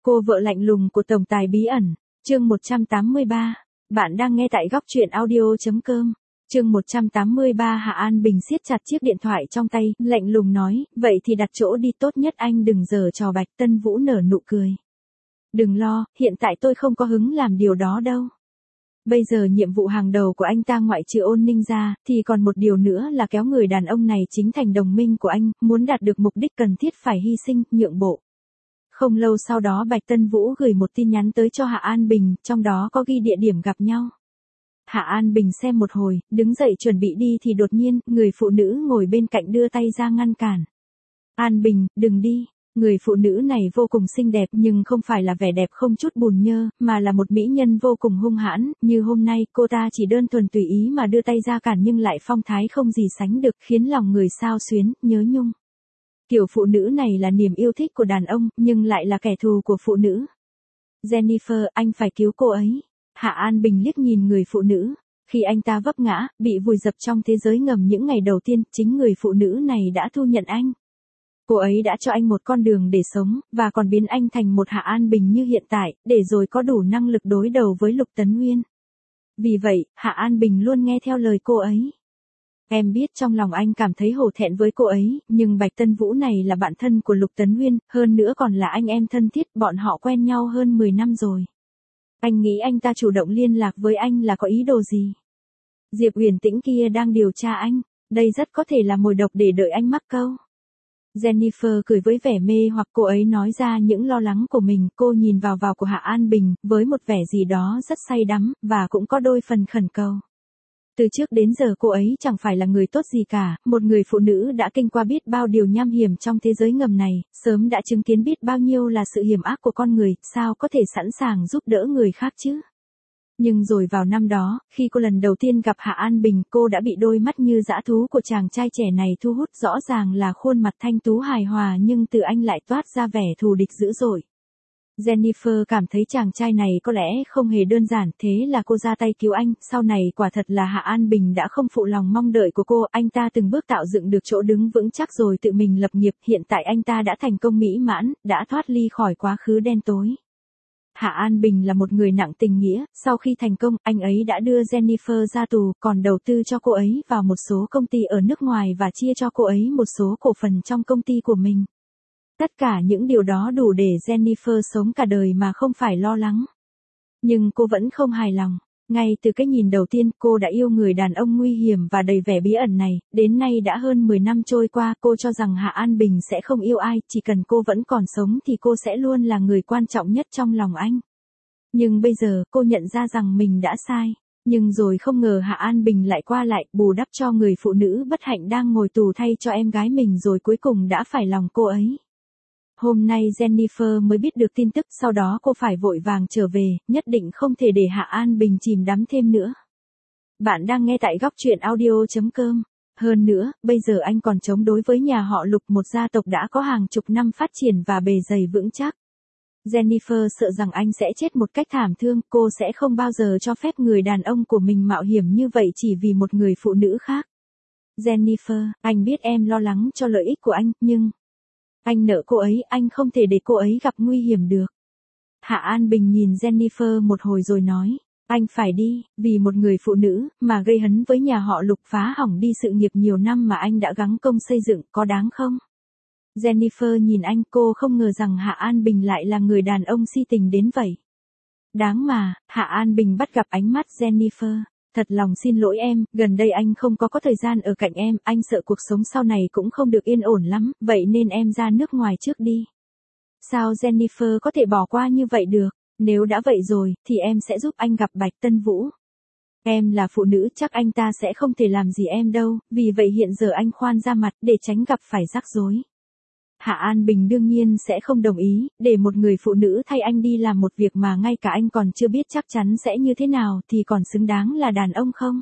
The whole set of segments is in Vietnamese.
Cô vợ lạnh lùng của tổng tài bí ẩn, chương 183. Bạn đang nghe tại góc truyện audio.com. Chương 183. Hạ An Bình siết chặt chiếc điện thoại trong tay, lạnh lùng nói, vậy thì đặt chỗ đi, tốt nhất anh đừng giở trò. Bạch Tân Vũ nở nụ cười. Đừng lo, hiện tại tôi không có hứng làm điều đó đâu. Bây giờ nhiệm vụ hàng đầu của anh ta ngoại trừ Ôn Ninh ra, thì còn một điều nữa là kéo người đàn ông này chính thành đồng minh của anh, muốn đạt được mục đích cần thiết phải hy sinh, nhượng bộ. Không lâu sau đó Bạch Tân Vũ gửi một tin nhắn tới cho Hạ An Bình, trong đó có ghi địa điểm gặp nhau. Hạ An Bình xem một hồi, đứng dậy chuẩn bị đi thì đột nhiên, người phụ nữ ngồi bên cạnh đưa tay ra ngăn cản. An Bình, đừng đi. Người phụ nữ này vô cùng xinh đẹp nhưng không phải là vẻ đẹp không chút bùn nhơ, mà là một mỹ nhân vô cùng hung hãn, như hôm nay cô ta chỉ đơn thuần tùy ý mà đưa tay ra cản nhưng lại phong thái không gì sánh được, khiến lòng người xao xuyến, nhớ nhung. Kiểu phụ nữ này là niềm yêu thích của đàn ông, nhưng lại là kẻ thù của phụ nữ. Jennifer, anh phải cứu cô ấy. Hạ An Bình liếc nhìn người phụ nữ. Khi anh ta vấp ngã, bị vùi dập trong thế giới ngầm những ngày đầu tiên, chính người phụ nữ này đã thu nhận anh. Cô ấy đã cho anh một con đường để sống, và còn biến anh thành một Hạ An Bình như hiện tại, để rồi có đủ năng lực đối đầu với Lục Tấn Nguyên. Vì vậy, Hạ An Bình luôn nghe theo lời cô ấy. Em biết trong lòng anh cảm thấy hổ thẹn với cô ấy, nhưng Bạch Tân Vũ này là bạn thân của Lục Tấn Nguyên, hơn nữa còn là anh em thân thiết, bọn họ quen nhau hơn 10 năm rồi. Anh nghĩ anh ta chủ động liên lạc với anh là có ý đồ gì? Diệp Uyển Tĩnh kia đang điều tra anh, đây rất có thể là mồi độc để đợi anh mắc câu. Jennifer cười với vẻ mê hoặc, cô ấy nói ra những lo lắng của mình, cô nhìn vào của Hạ An Bình, với một vẻ gì đó rất say đắm, và cũng có đôi phần khẩn cầu. Từ trước đến giờ cô ấy chẳng phải là người tốt gì cả, một người phụ nữ đã kinh qua biết bao điều nham hiểm trong thế giới ngầm này, sớm đã chứng kiến biết bao nhiêu là sự hiểm ác của con người, sao có thể sẵn sàng giúp đỡ người khác chứ? Nhưng rồi vào năm đó, khi cô lần đầu tiên gặp Hạ An Bình, cô đã bị đôi mắt như dã thú của chàng trai trẻ này thu hút, rõ ràng là khuôn mặt thanh tú hài hòa nhưng từ anh lại toát ra vẻ thù địch dữ dội. Jennifer cảm thấy chàng trai này có lẽ không hề đơn giản, thế là cô ra tay cứu anh, sau này quả thật là Hạ An Bình đã không phụ lòng mong đợi của cô, anh ta từng bước tạo dựng được chỗ đứng vững chắc rồi tự mình lập nghiệp, hiện tại anh ta đã thành công mỹ mãn, đã thoát ly khỏi quá khứ đen tối. Hạ An Bình là một người nặng tình nghĩa, sau khi thành công, anh ấy đã đưa Jennifer ra tù, còn đầu tư cho cô ấy vào một số công ty ở nước ngoài và chia cho cô ấy một số cổ phần trong công ty của mình. Tất cả những điều đó đủ để Jennifer sống cả đời mà không phải lo lắng. Nhưng cô vẫn không hài lòng. Ngay từ cái nhìn đầu tiên cô đã yêu người đàn ông nguy hiểm và đầy vẻ bí ẩn này, đến nay đã hơn 10 năm trôi qua, cô cho rằng Hạ An Bình sẽ không yêu ai, chỉ cần cô vẫn còn sống thì cô sẽ luôn là người quan trọng nhất trong lòng anh. Nhưng bây giờ cô nhận ra rằng mình đã sai. Nhưng rồi không ngờ Hạ An Bình lại qua lại, bù đắp cho người phụ nữ bất hạnh đang ngồi tù thay cho em gái mình rồi cuối cùng đã phải lòng cô ấy. Hôm nay Jennifer mới biết được tin tức, sau đó cô phải vội vàng trở về, nhất định không thể để Hạ An Bình chìm đắm thêm nữa. Bạn đang nghe tại góc truyện audio.com. Hơn nữa, bây giờ anh còn chống đối với nhà họ Lục, một gia tộc đã có hàng chục năm phát triển và bề dày vững chắc. Jennifer sợ rằng anh sẽ chết một cách thảm thương, cô sẽ không bao giờ cho phép người đàn ông của mình mạo hiểm như vậy chỉ vì một người phụ nữ khác. Jennifer, anh biết em lo lắng cho lợi ích của anh, nhưng anh nợ cô ấy, anh không thể để cô ấy gặp nguy hiểm được. Hạ An Bình nhìn Jennifer một hồi rồi nói, anh phải đi, vì một người phụ nữ, mà gây hấn với nhà họ Lục, phá hỏng đi sự nghiệp nhiều năm mà anh đã gắng công xây dựng, có đáng không? Jennifer nhìn anh, cô không ngờ rằng Hạ An Bình lại là người đàn ông si tình đến vậy. Đáng mà. Hạ An Bình bắt gặp ánh mắt Jennifer. Thật lòng xin lỗi em, gần đây anh không có thời gian ở cạnh em, anh sợ cuộc sống sau này cũng không được yên ổn lắm, vậy nên em ra nước ngoài trước đi. Sao Jennifer có thể bỏ qua như vậy được? Nếu đã vậy rồi, thì em sẽ giúp anh gặp Bạch Tân Vũ. Em là phụ nữ, chắc anh ta sẽ không thể làm gì em đâu, vì vậy hiện giờ anh khoan ra mặt để tránh gặp phải rắc rối. Hạ An Bình đương nhiên sẽ không đồng ý, để một người phụ nữ thay anh đi làm một việc mà ngay cả anh còn chưa biết chắc chắn sẽ như thế nào thì còn xứng đáng là đàn ông không?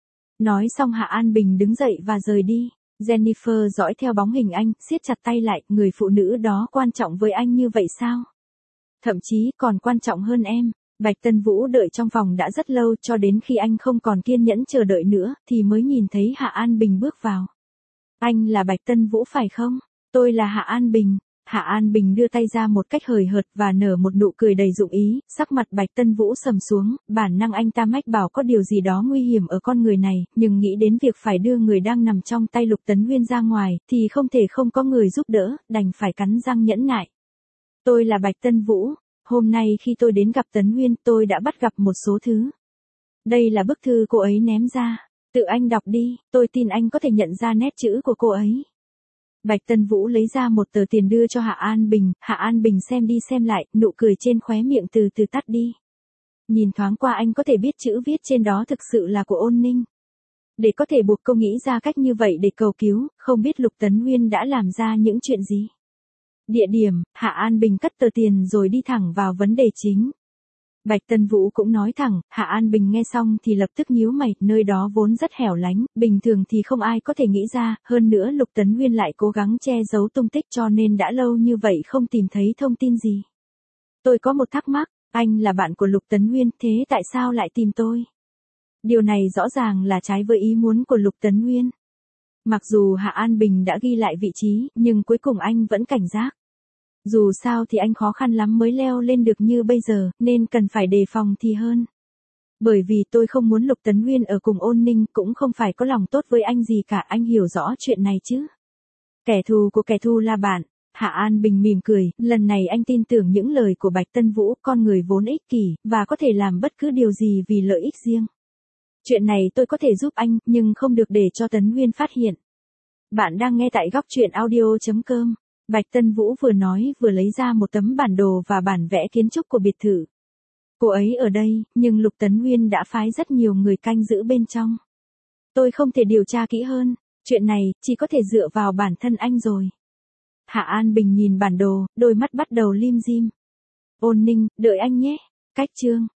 Nói xong Hạ An Bình đứng dậy và rời đi. Jennifer dõi theo bóng hình anh, siết chặt tay lại, người phụ nữ đó quan trọng với anh như vậy sao? Thậm chí còn quan trọng hơn em. Bạch Tân Vũ đợi trong phòng đã rất lâu, cho đến khi anh không còn kiên nhẫn chờ đợi nữa, thì mới nhìn thấy Hạ An Bình bước vào. Anh là Bạch Tân Vũ phải không? Tôi là Hạ An Bình. Hạ An Bình đưa tay ra một cách hời hợt và nở một nụ cười đầy dụng ý, sắc mặt Bạch Tân Vũ sầm xuống, bản năng anh ta mách bảo có điều gì đó nguy hiểm ở con người này, nhưng nghĩ đến việc phải đưa người đang nằm trong tay Lục Tấn Nguyên ra ngoài, thì không thể không có người giúp đỡ, đành phải cắn răng nhẫn nại. Tôi là Bạch Tân Vũ, hôm nay khi tôi đến gặp Tấn Nguyên tôi đã bắt gặp một số thứ. Đây là bức thư cô ấy ném ra, tự anh đọc đi, tôi tin anh có thể nhận ra nét chữ của cô ấy. Bạch Tân Vũ lấy ra một tờ tiền đưa cho Hạ An Bình xem đi xem lại, nụ cười trên khóe miệng từ từ tắt đi. Nhìn thoáng qua anh có thể biết chữ viết trên đó thực sự là của Ôn Ninh. Để có thể buộc cô nghĩ ra cách như vậy để cầu cứu, không biết Lục Tấn Nguyên đã làm ra những chuyện gì. Địa điểm, Hạ An Bình cất tờ tiền rồi đi thẳng vào vấn đề chính. Bạch Tân Vũ cũng nói thẳng, Hạ An Bình nghe xong thì lập tức nhíu mày, nơi đó vốn rất hẻo lánh, bình thường thì không ai có thể nghĩ ra, hơn nữa Lục Tấn Nguyên lại cố gắng che giấu tung tích cho nên đã lâu như vậy không tìm thấy thông tin gì. Tôi có một thắc mắc, anh là bạn của Lục Tấn Nguyên, thế tại sao lại tìm tôi? Điều này rõ ràng là trái với ý muốn của Lục Tấn Nguyên. Mặc dù Hạ An Bình đã ghi lại vị trí, nhưng cuối cùng anh vẫn cảnh giác. Dù sao thì anh khó khăn lắm mới leo lên được như bây giờ, nên cần phải đề phòng thì hơn. Bởi vì tôi không muốn Lục Tấn Nguyên ở cùng Ôn Ninh, cũng không phải có lòng tốt với anh gì cả, anh hiểu rõ chuyện này chứ. Kẻ thù của kẻ thù là bạn. Hạ An Bình mỉm cười, lần này anh tin tưởng những lời của Bạch Tân Vũ, con người vốn ích kỷ, và có thể làm bất cứ điều gì vì lợi ích riêng. Chuyện này tôi có thể giúp anh, nhưng không được để cho Tấn Nguyên phát hiện. Bạn đang nghe tại góc truyện audio.com. Bạch Tân Vũ vừa nói vừa lấy ra một tấm bản đồ và bản vẽ kiến trúc của biệt thự. Cô ấy ở đây, nhưng Lục Tấn Nguyên đã phái rất nhiều người canh giữ bên trong. Tôi không thể điều tra kỹ hơn, chuyện này chỉ có thể dựa vào bản thân anh rồi. Hạ An Bình nhìn bản đồ, đôi mắt bắt đầu lim dim. Ôn Ninh, đợi anh nhé. Cách chương